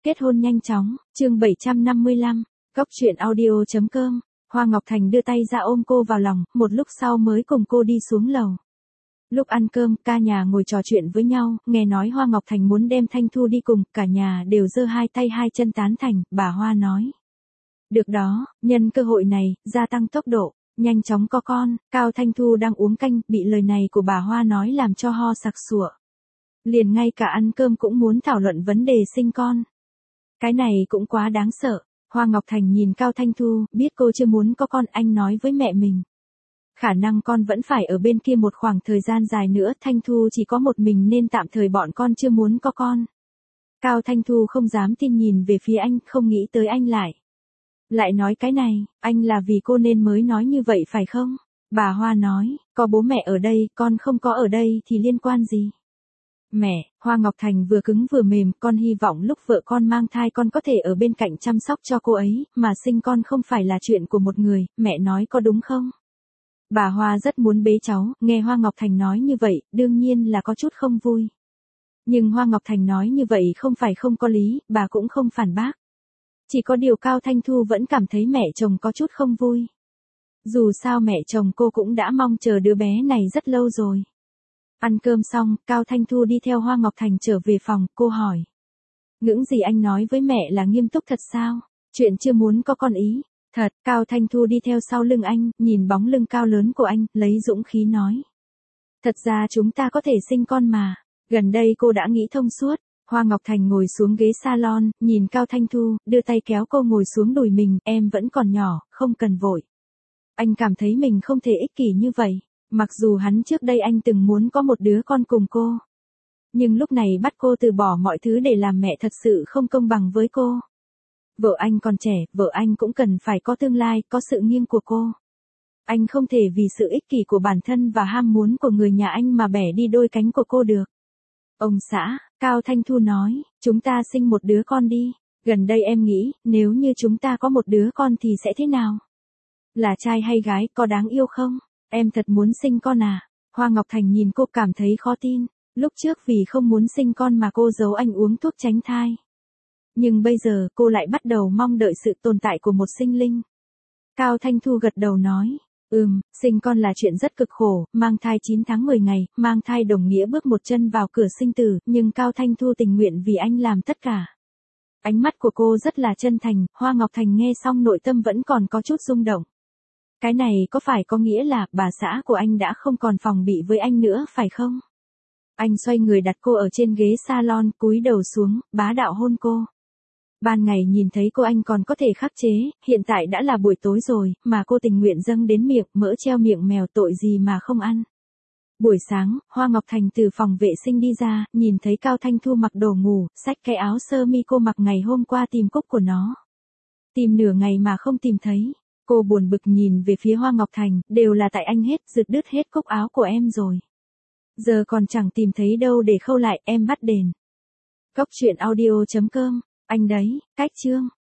Kết hôn nhanh chóng, chương 755, Góc truyện audio.com. Hoa Ngọc Thành đưa tay ra ôm cô vào lòng, một lúc sau mới cùng cô đi xuống lầu. Lúc ăn cơm, cả nhà ngồi trò chuyện với nhau, nghe nói Hoa Ngọc Thành muốn đem Thanh Thu đi cùng, cả nhà đều giơ hai tay hai chân tán thành, bà Hoa nói. Được đó, nhân cơ hội này, gia tăng tốc độ, nhanh chóng có con. Cao Thanh Thu đang uống canh, bị lời này của bà Hoa nói làm cho ho sặc sụa. Liền ngay cả ăn cơm cũng muốn thảo luận vấn đề sinh con. Cái này cũng quá đáng sợ. Hoa Ngọc Thành nhìn Cao Thanh Thu, biết cô chưa muốn có con, anh nói với mẹ mình. Khả năng con vẫn phải ở bên kia một khoảng thời gian dài nữa, Thanh Thu chỉ có một mình nên tạm thời bọn con chưa muốn có con. Cao Thanh Thu không dám tin nhìn về phía anh, không nghĩ tới anh lại nói cái này, anh là vì cô nên mới nói như vậy phải không? Bà Hoa nói, có bố mẹ ở đây, con không có ở đây thì liên quan gì? Mẹ, Hoa Ngọc Thành vừa cứng vừa mềm, con hy vọng lúc vợ con mang thai con có thể ở bên cạnh chăm sóc cho cô ấy, mà sinh con không phải là chuyện của một người, mẹ nói có đúng không? Bà Hoa rất muốn bế cháu, nghe Hoa Ngọc Thành nói như vậy, đương nhiên là có chút không vui. Nhưng Hoa Ngọc Thành nói như vậy không phải không có lý, bà cũng không phản bác. Chỉ có điều Cao Thanh Thu vẫn cảm thấy mẹ chồng có chút không vui. Dù sao mẹ chồng cô cũng đã mong chờ đứa bé này rất lâu rồi. Ăn cơm xong, Cao Thanh Thu đi theo Hoa Ngọc Thành trở về phòng, cô hỏi. Những gì anh nói với mẹ là nghiêm túc thật sao? Chuyện chưa muốn có con ý. Thật, Cao Thanh Thu đi theo sau lưng anh, nhìn bóng lưng cao lớn của anh, lấy dũng khí nói. Thật ra chúng ta có thể sinh con mà. Gần đây cô đã nghĩ thông suốt. Hoa Ngọc Thành ngồi xuống ghế salon, nhìn Cao Thanh Thu, đưa tay kéo cô ngồi xuống đùi mình, em vẫn còn nhỏ, không cần vội. Anh cảm thấy mình không thể ích kỷ như vậy. Mặc dù hắn trước đây anh từng muốn có một đứa con cùng cô. Nhưng lúc này bắt cô từ bỏ mọi thứ để làm mẹ thật sự không công bằng với cô. Vợ anh còn trẻ, vợ anh cũng cần phải có tương lai, có sự nghiêng của cô. Anh không thể vì sự ích kỷ của bản thân và ham muốn của người nhà anh mà bẻ đi đôi cánh của cô được. Ông xã, Cao Thanh Thu nói, chúng ta sinh một đứa con đi. Gần đây em nghĩ, nếu như chúng ta có một đứa con thì sẽ thế nào? Là trai hay gái, có đáng yêu không? Em thật muốn sinh con à? Hoa Ngọc Thành nhìn cô cảm thấy khó tin. Lúc trước vì không muốn sinh con mà cô giấu anh uống thuốc tránh thai. Nhưng bây giờ cô lại bắt đầu mong đợi sự tồn tại của một sinh linh. Cao Thanh Thu gật đầu nói. Sinh con là chuyện rất cực khổ, mang thai 9 tháng 10 ngày, mang thai đồng nghĩa bước một chân vào cửa sinh tử, nhưng Cao Thanh Thu tình nguyện vì anh làm tất cả. Ánh mắt của cô rất là chân thành, Hoa Ngọc Thành nghe xong nội tâm vẫn còn có chút rung động. Cái này có phải có nghĩa là bà xã của anh đã không còn phòng bị với anh nữa phải không? Anh xoay người đặt cô ở trên ghế salon, cúi đầu xuống, bá đạo hôn cô. Ban ngày nhìn thấy cô anh còn có thể khắc chế, hiện tại đã là buổi tối rồi, mà cô tình nguyện dâng đến miệng, mỡ treo miệng mèo tội gì mà không ăn. Buổi sáng, Hoa Ngọc Thành từ phòng vệ sinh đi ra, nhìn thấy Cao Thanh Thu mặc đồ ngủ, xách cái áo sơ mi cô mặc ngày hôm qua tìm cúc của nó. Tìm nửa ngày mà không tìm thấy. Cô buồn bực nhìn về phía Hoa Ngọc Thành, đều là tại anh hết, giật đứt hết cúc áo của em rồi. Giờ còn chẳng tìm thấy đâu để khâu lại, em bắt đền. Góc truyện audio.com, anh đấy, cách chương.